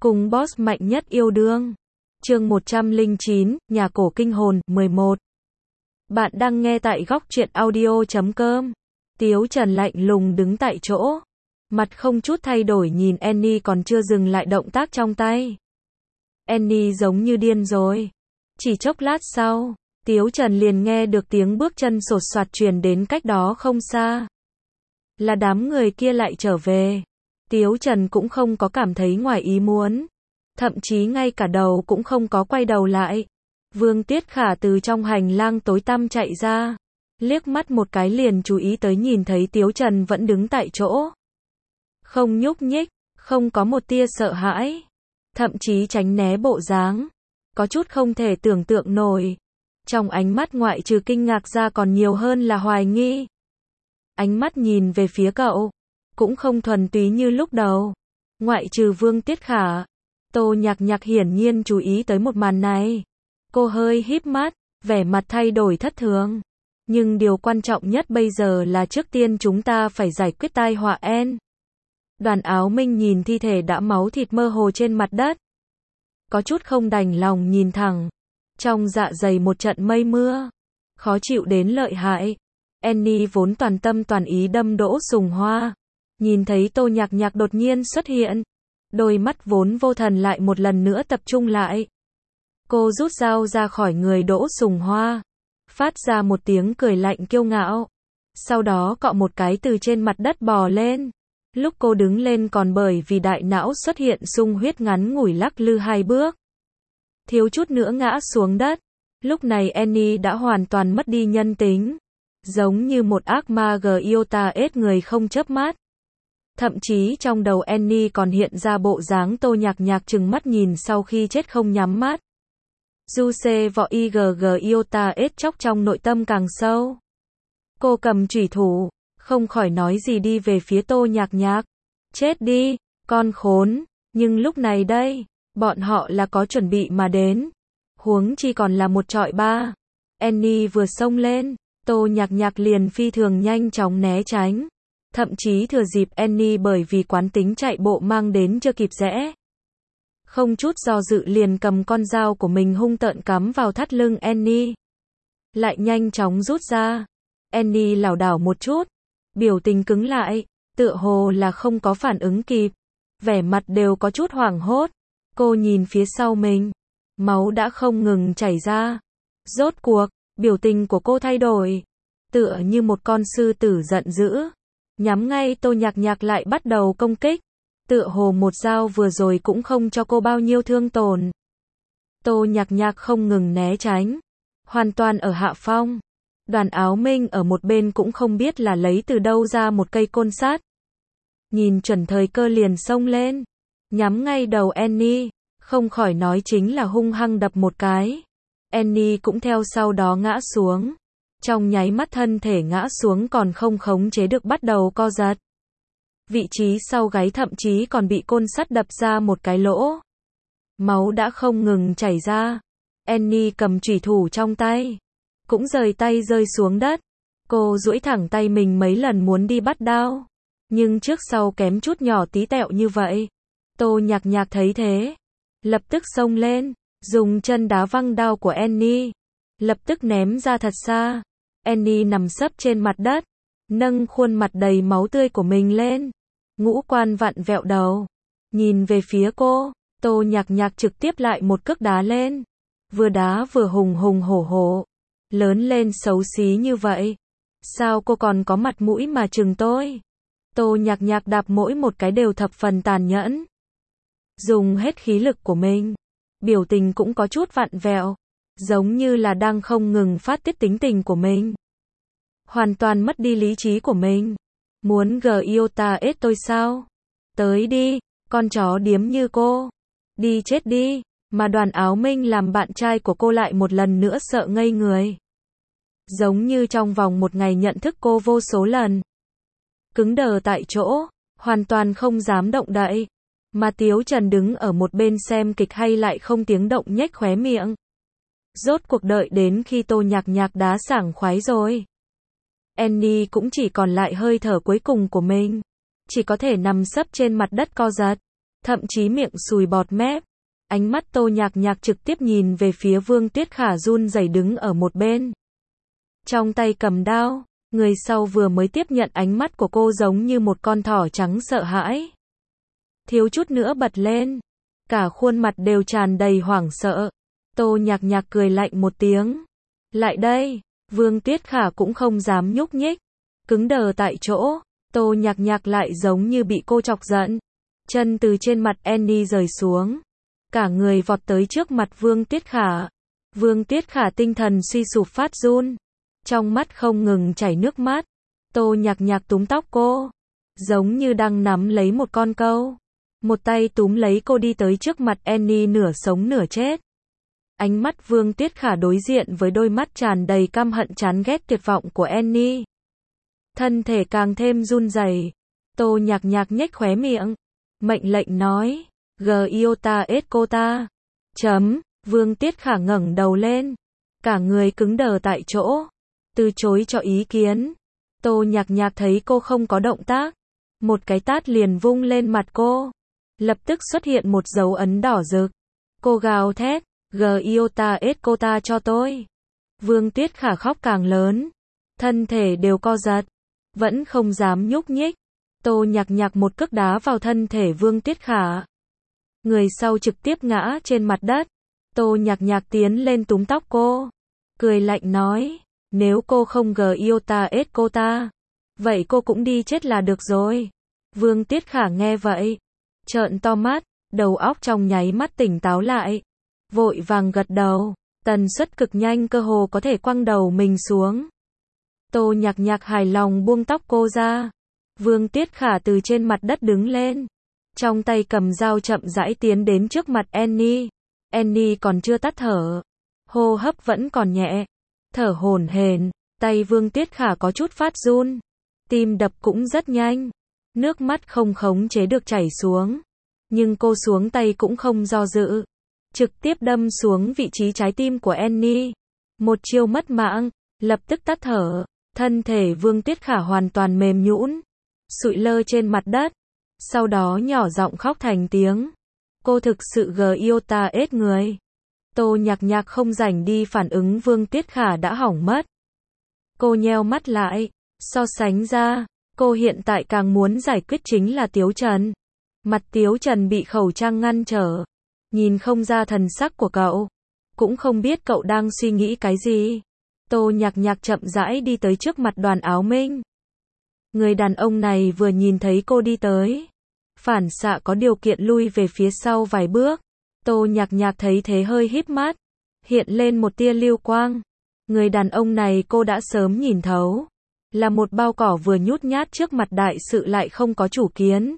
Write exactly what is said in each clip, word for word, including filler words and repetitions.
Cùng boss mạnh nhất yêu đương. Chương một trăm lẻ chín, Nhà cổ kinh hồn, mười một. Bạn đang nghe tại góc truyện audio chấm com. Tiếu Trần lạnh lùng đứng tại chỗ. Mặt không chút thay đổi nhìn Annie còn chưa dừng lại động tác trong tay. Annie giống như điên rồi. Chỉ chốc lát sau, Tiếu Trần liền nghe được tiếng bước chân sột soạt truyền đến cách đó không xa. Là đám người kia lại trở về. Tiếu Trần cũng không có cảm thấy ngoài ý muốn. Thậm chí ngay cả đầu cũng không có quay đầu lại. Vương Tiết Khả từ trong hành lang tối tăm chạy ra. Liếc mắt một cái liền chú ý tới nhìn thấy Tiếu Trần vẫn đứng tại chỗ. Không nhúc nhích, không có một tia sợ hãi. Thậm chí tránh né bộ dáng. Có chút không thể tưởng tượng nổi. Trong ánh mắt ngoại trừ kinh ngạc ra còn nhiều hơn là hoài nghi. Ánh mắt nhìn về phía cậu. Cũng không thuần túy như lúc đầu. Ngoại trừ Vương Tiết Khả. Tô Nhạc Nhạc hiển nhiên chú ý tới một màn này. Cô hơi híp mắt, vẻ mặt thay đổi thất thường. Nhưng điều quan trọng nhất bây giờ là trước tiên chúng ta phải giải quyết tai họa en. Đoàn Áo Minh nhìn thi thể đã máu thịt mơ hồ trên mặt đất. Có chút không đành lòng nhìn thẳng. Trong dạ dày một trận mây mưa. Khó chịu đến lợi hại. Annie vốn toàn tâm toàn ý đâm Đỗ Sùng Hoa. Nhìn thấy Tô Nhạc Nhạc đột nhiên xuất hiện. Đôi mắt vốn vô thần lại một lần nữa tập trung lại. Cô rút dao ra khỏi người Đỗ Sùng Hoa. Phát ra một tiếng cười lạnh kiêu ngạo. Sau đó cọ một cái từ trên mặt đất bò lên. Lúc cô đứng lên còn bởi vì đại não xuất hiện sung huyết ngắn ngủi lắc lư hai bước. Thiếu chút nữa ngã xuống đất. Lúc này Annie đã hoàn toàn mất đi nhân tính. Giống như một ác ma Giota ết người không chớp mắt. Thậm chí trong đầu Annie còn hiện ra bộ dáng Tô Nhạc Nhạc trừng mắt nhìn sau khi chết không nhắm mắt. Du xê vọ igg Iota ết chóc trong nội tâm càng sâu. Cô cầm chủy thủ, không khỏi nói gì đi về phía Tô Nhạc Nhạc. Chết đi, con khốn. Nhưng lúc này đây, bọn họ là có chuẩn bị mà đến. Huống chi còn là một trọi ba. Annie vừa xông lên, Tô Nhạc Nhạc liền phi thường nhanh chóng né tránh. Thậm chí thừa dịp Annie bởi vì quán tính chạy bộ mang đến chưa kịp rẽ. Không chút do dự liền cầm con dao của mình hung tợn cắm vào thắt lưng Annie. Lại nhanh chóng rút ra. Annie lảo đảo một chút. Biểu tình cứng lại. Tựa hồ là không có phản ứng kịp. Vẻ mặt đều có chút hoảng hốt. Cô nhìn phía sau mình. Máu đã không ngừng chảy ra. Rốt cuộc, biểu tình của cô thay đổi. Tựa như một con sư tử giận dữ. Nhắm ngay Tô Nhạc Nhạc lại bắt đầu công kích. Tựa hồ một dao vừa rồi cũng không cho cô bao nhiêu thương tổn. Tô Nhạc Nhạc không ngừng né tránh. Hoàn toàn ở hạ phong. Đoàn Áo Minh ở một bên cũng không biết là lấy từ đâu ra một cây côn sắt. Nhìn chuẩn thời cơ liền xông lên. Nhắm ngay đầu Annie. Không khỏi nói chính là hung hăng đập một cái. Annie cũng theo sau đó ngã xuống. Trong nháy mắt thân thể ngã xuống còn không khống chế được bắt đầu co giật. Vị trí sau gáy thậm chí còn bị côn sắt đập ra một cái lỗ. Máu đã không ngừng chảy ra. Annie cầm chủy thủ trong tay. Cũng rời tay rơi xuống đất. Cô duỗi thẳng tay mình mấy lần muốn đi bắt đao. Nhưng trước sau kém chút nhỏ tí tẹo như vậy. Tô Nhạc Nhạc thấy thế. Lập tức xông lên. Dùng chân đá văng đao của Annie. Lập tức ném ra thật xa. Annie nằm sấp trên mặt đất. Nâng khuôn mặt đầy máu tươi của mình lên. Ngũ quan vặn vẹo đầu. Nhìn về phía cô. Tô Nhạc Nhạc trực tiếp lại một cước đá lên. Vừa đá vừa hùng hùng hổ hổ. Lớn lên xấu xí như vậy. Sao cô còn có mặt mũi mà chừng tôi? Tô Nhạc Nhạc đạp mỗi một cái đều thập phần tàn nhẫn. Dùng hết khí lực của mình. Biểu tình cũng có chút vặn vẹo. Giống như là đang không ngừng phát tiết tính tình của mình. Hoàn toàn mất đi lý trí của mình. Muốn Giota ết tôi sao? Tới đi, con chó điếm như cô. Đi chết đi. Mà Đoàn Áo Minh làm bạn trai của cô lại một lần nữa sợ ngây người. Giống như trong vòng một ngày nhận thức cô vô số lần. Cứng đờ tại chỗ, hoàn toàn không dám động đậy. Mà Tiếu Trần đứng ở một bên xem kịch hay lại không tiếng động nhếch khóe miệng. Rốt cuộc đợi đến khi Tô Nhạc Nhạc đá sảng khoái rồi. Annie cũng chỉ còn lại hơi thở cuối cùng của mình. Chỉ có thể nằm sấp trên mặt đất co giật. thậm chí miệng sùi bọt mép. Ánh mắt Tô Nhạc Nhạc trực tiếp nhìn về phía Vương Tuyết Khả run rẩy đứng ở một bên. Trong tay cầm đao, người sau vừa mới tiếp nhận ánh mắt của cô giống như một con thỏ trắng sợ hãi. Thiếu chút nữa bật lên, cả khuôn mặt đều tràn đầy hoảng sợ. Tô Nhạc Nhạc cười lạnh một tiếng. Lại đây, Vương Tuyết Khả cũng không dám nhúc nhích, cứng đờ tại chỗ. Tô Nhạc Nhạc lại giống như bị cô chọc giận. Chân từ trên mặt Annie rời xuống, cả người vọt tới trước mặt Vương Tuyết Khả. Vương Tuyết Khả tinh thần suy sụp phát run, trong mắt không ngừng chảy nước mắt. Tô Nhạc Nhạc túm tóc cô, giống như đang nắm lấy một con câu. Một tay túm lấy cô đi tới trước mặt Annie nửa sống nửa chết. Ánh mắt Vương Tuyết Khả đối diện với đôi mắt tràn đầy căm hận chán ghét tuyệt vọng của Annie. Thân thể càng thêm run rẩy. Tô Nhạc Nhạc nhếch khóe miệng, mệnh lệnh nói, Giota Escota. Chấm, Vương Tuyết Khả ngẩng đầu lên, cả người cứng đờ tại chỗ, từ chối cho ý kiến. Tô Nhạc Nhạc thấy cô không có động tác, một cái tát liền vung lên mặt cô, lập tức xuất hiện một dấu ấn đỏ rực. Cô gào thét, Giota Escota cho tôi. Vương Tuyết Khả khóc càng lớn, thân thể đều co giật, vẫn không dám nhúc nhích. Tô Nhạc Nhạc một cước đá vào thân thể Vương Tuyết Khả. Người sau trực tiếp ngã trên mặt đất. Tô Nhạc Nhạc tiến lên túm tóc cô, cười lạnh nói, nếu cô không Giota Escota, vậy cô cũng đi chết là được rồi. Vương Tuyết Khả nghe vậy, trợn to mắt, đầu óc trong nháy mắt tỉnh táo lại, vội vàng gật đầu, tần suất cực nhanh cơ hồ có thể quăng đầu mình xuống. Tô Nhạc Nhạc hài lòng buông tóc cô ra. Vương Tuyết Khả từ trên mặt đất đứng lên, trong tay cầm dao chậm rãi tiến đến trước mặt Annie. Annie còn chưa tắt thở, hô hấp vẫn còn nhẹ, thở hổn hển, tay Vương Tuyết Khả có chút phát run, tim đập cũng rất nhanh, nước mắt không khống chế được chảy xuống, nhưng cô xuống tay cũng không do dự, trực tiếp đâm xuống vị trí trái tim của Annie. Một chiêu mất mạng, lập tức tắt thở, thân thể Vương Tuyết Khả hoàn toàn mềm nhũn, sụi lơ trên mặt đất, sau đó nhỏ giọng khóc thành tiếng. Cô thực sự Giota ết người. Tô Nhạc Nhạc không rảnh đi phản ứng Vương Tuyết Khả đã hỏng mất. Cô nheo mắt lại, so sánh ra, cô hiện tại càng muốn giải quyết chính là Tiếu Trần. Mặt Tiếu Trần bị khẩu trang ngăn trở, nhìn không ra thần sắc của cậu, cũng không biết cậu đang suy nghĩ cái gì. Tô Nhạc Nhạc chậm rãi đi tới trước mặt Đoàn Áo Minh. Người đàn ông này vừa nhìn thấy cô đi tới, phản xạ có điều kiện lui về phía sau vài bước. Tô Nhạc Nhạc thấy thế hơi híp mắt, hiện lên một tia lưu quang. Người đàn ông này cô đã sớm nhìn thấu, là một bao cỏ vừa nhút nhát trước mặt đại sự lại không có chủ kiến.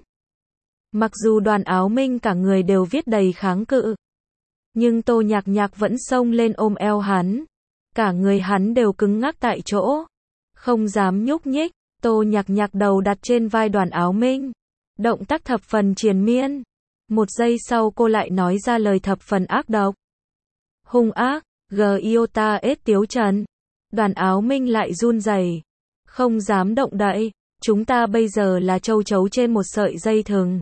Mặc dù Đoàn Áo Minh cả người đều viết đầy kháng cự, nhưng Tô Nhạc Nhạc vẫn xông lên ôm eo hắn. Cả người hắn đều cứng ngắc tại chỗ, không dám nhúc nhích. Tô Nhạc Nhạc đầu đặt trên vai Đoàn Áo Minh, động tác thập phần triền miên. Một giây sau cô lại nói ra lời thập phần ác độc, hung ác, Giota ết Tiếu Trần. Đoàn Áo Minh lại run rẩy, không dám động đậy. Chúng ta bây giờ là châu chấu trên một sợi dây thừng.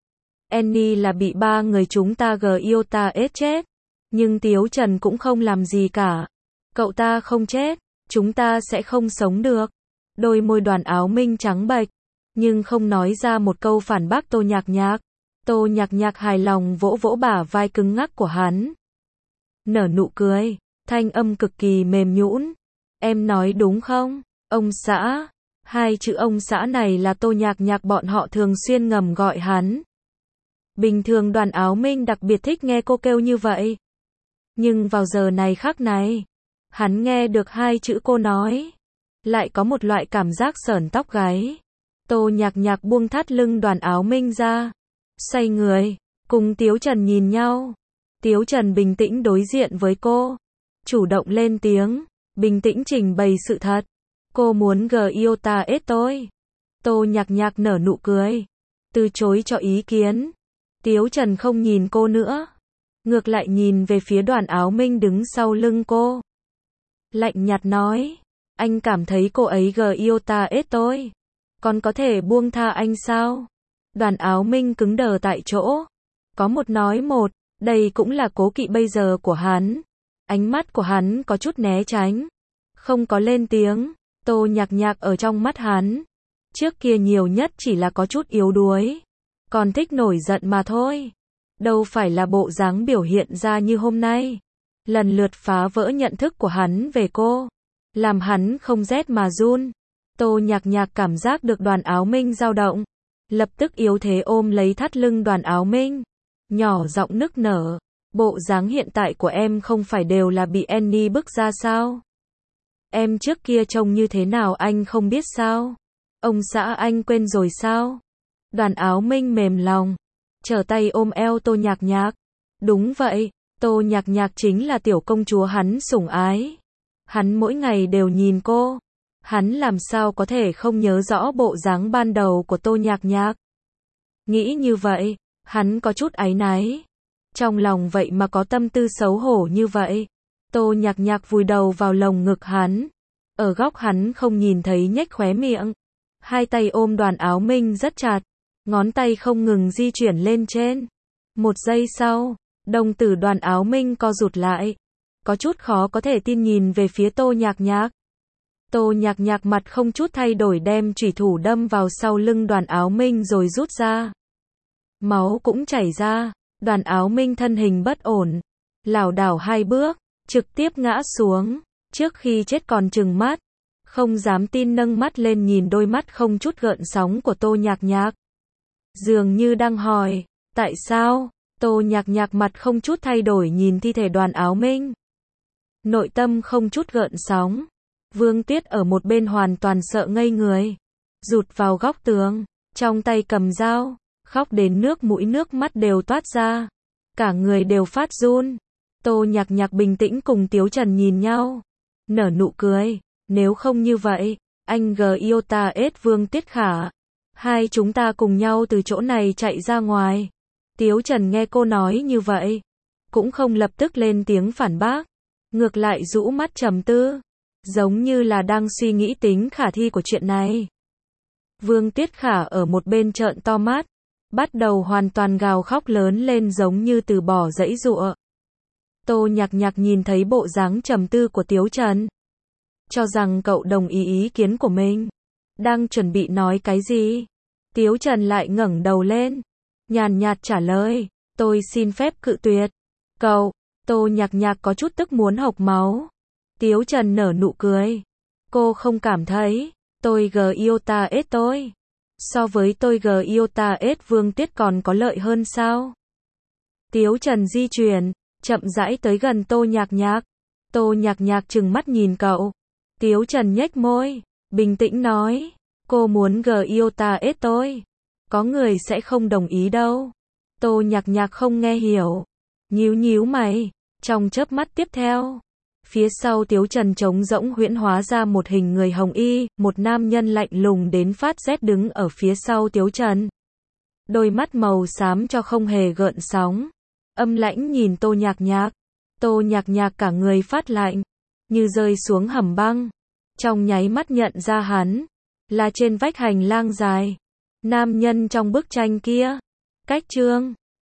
Annie là bị ba người chúng ta Giota ết chết, nhưng Tiếu Trần cũng không làm gì cả. Cậu ta không chết, chúng ta sẽ không sống được. Đôi môi Đoàn Áo Minh trắng bệch, nhưng không nói ra một câu phản bác Tô Nhạc Nhạc. Tô Nhạc Nhạc hài lòng vỗ vỗ bả vai cứng ngắc của hắn, nở nụ cười, thanh âm cực kỳ mềm nhũn. Em nói đúng không, ông xã? Hai chữ ông xã này là Tô Nhạc Nhạc bọn họ thường xuyên ngầm gọi hắn. Bình thường Đoàn Áo Minh đặc biệt thích nghe cô kêu như vậy, nhưng vào giờ này khắc này, hắn nghe được hai chữ cô nói, lại có một loại cảm giác sởn tóc gáy. Tô Nhạc Nhạc buông thắt lưng Đoàn Áo Minh ra, xoay người, cùng Tiếu Trần nhìn nhau. Tiếu Trần bình tĩnh đối diện với cô, chủ động lên tiếng, bình tĩnh trình bày sự thật. Cô muốn Giota ết tôi. Tô Nhạc Nhạc nở nụ cười, từ chối cho ý kiến. Tiếu Trần không nhìn cô nữa, ngược lại nhìn về phía Đoàn Áo Minh đứng sau lưng cô, lạnh nhạt nói, anh cảm thấy cô ấy Giota ết tôi, còn có thể buông tha anh sao? Đoàn Áo Minh cứng đờ tại chỗ, Có một nói một, đây cũng là cố kỵ bây giờ của hắn. Ánh mắt của hắn có chút né tránh, không có lên tiếng. Tô Nhạc Nhạc ở trong mắt hắn, trước kia nhiều nhất chỉ là có chút yếu đuối, còn thích nổi giận mà thôi. Đâu phải là bộ dáng biểu hiện ra như hôm nay, lần lượt phá vỡ nhận thức của hắn về cô, làm hắn không rét mà run. Tô Nhạc Nhạc cảm giác được Đoàn Áo Minh dao động, lập tức yếu thế ôm lấy thắt lưng Đoàn Áo Minh, nhỏ giọng nức nở, bộ dáng hiện tại của em không phải đều là bị Annie bức ra sao? Em trước kia trông như thế nào anh không biết sao? Ông xã anh quên rồi sao? Đoàn Áo Minh mềm lòng, trở tay ôm eo Tô Nhạc Nhạc. Đúng vậy, Tô Nhạc Nhạc chính là tiểu công chúa hắn sủng ái. Hắn mỗi ngày đều nhìn cô, hắn làm sao có thể không nhớ rõ bộ dáng ban đầu của Tô Nhạc Nhạc. Nghĩ như vậy, hắn có chút áy náy. Trong lòng vậy mà có tâm tư xấu hổ như vậy. Tô Nhạc Nhạc vùi đầu vào lồng ngực hắn, ở góc hắn không nhìn thấy nhếch khóe miệng. Hai tay ôm Đoàn Áo Minh rất chặt, ngón tay không ngừng di chuyển lên trên. Một giây sau, đồng tử Đoàn Áo Minh co rụt lại, có chút khó có thể tin nhìn về phía Tô Nhạc Nhạc. Tô Nhạc Nhạc mặt không chút thay đổi đem chủy thủ đâm vào sau lưng Đoàn Áo Minh rồi rút ra. Máu cũng chảy ra, Đoàn Áo Minh thân hình bất ổn, lảo đảo hai bước, trực tiếp ngã xuống, trước khi chết còn trừng mắt, không dám tin nâng mắt lên nhìn đôi mắt không chút gợn sóng của Tô Nhạc Nhạc. Dường như đang hỏi, tại sao? Tô Nhạc Nhạc mặt không chút thay đổi nhìn thi thể Đoàn Áo Minh, nội tâm không chút gợn sóng. Vương Tuyết ở một bên hoàn toàn sợ ngây người, rụt vào góc tường, trong tay cầm dao, khóc đến nước mũi nước mắt đều toát ra, cả người đều phát run. Tô Nhạc Nhạc bình tĩnh cùng Tiếu Trần nhìn nhau, nở nụ cười, nếu không như vậy, anh G yêu ta ết Vương Tuyết Khả, hai chúng ta cùng nhau từ chỗ này chạy ra ngoài. Tiếu Trần nghe cô nói như vậy, cũng không lập tức lên tiếng phản bác, ngược lại rũ mắt trầm tư, giống như là đang suy nghĩ tính khả thi của chuyện này. Vương Tuyết Khả ở một bên trợn to mắt, bắt đầu hoàn toàn gào khóc lớn lên giống như từ bỏ giãy giụa. Tô Nhạc Nhạc nhìn thấy bộ dáng trầm tư của Tiếu Trần, cho rằng cậu đồng ý ý kiến của mình, đang chuẩn bị nói cái gì. Tiếu Trần lại ngẩng đầu lên, nhàn nhạt trả lời, tôi xin phép cự tuyệt. Cậu, Tô Nhạc Nhạc có chút tức muốn hộc máu. Tiếu Trần nở nụ cười, cô không cảm thấy, tôi G yêu ta ết tôi, so với tôi G yêu ta ết Vương Tuyết còn có lợi hơn sao? Tiếu Trần di chuyển, chậm rãi tới gần Tô Nhạc Nhạc. Tô Nhạc Nhạc trừng mắt nhìn cậu. Tiếu Trần nhếch môi, bình tĩnh nói, cô muốn G yêu ta ết tôi, có người sẽ không đồng ý đâu. Tô Nhạc Nhạc không nghe hiểu, nhíu nhíu mày. Trong chớp mắt tiếp theo, phía sau Tiếu Trần trống rỗng huyễn hóa ra một hình người hồng y, một nam nhân lạnh lùng đến phát rét đứng ở phía sau Tiếu Trần. Đôi mắt màu xám cho không hề gợn sóng, âm lãnh nhìn Tô Nhạc Nhạc. Tô Nhạc Nhạc cả người phát lạnh, như rơi xuống hầm băng. Trong nháy mắt nhận ra hắn, là trên vách hành lang dài, nam nhân trong bức tranh kia. Cách chương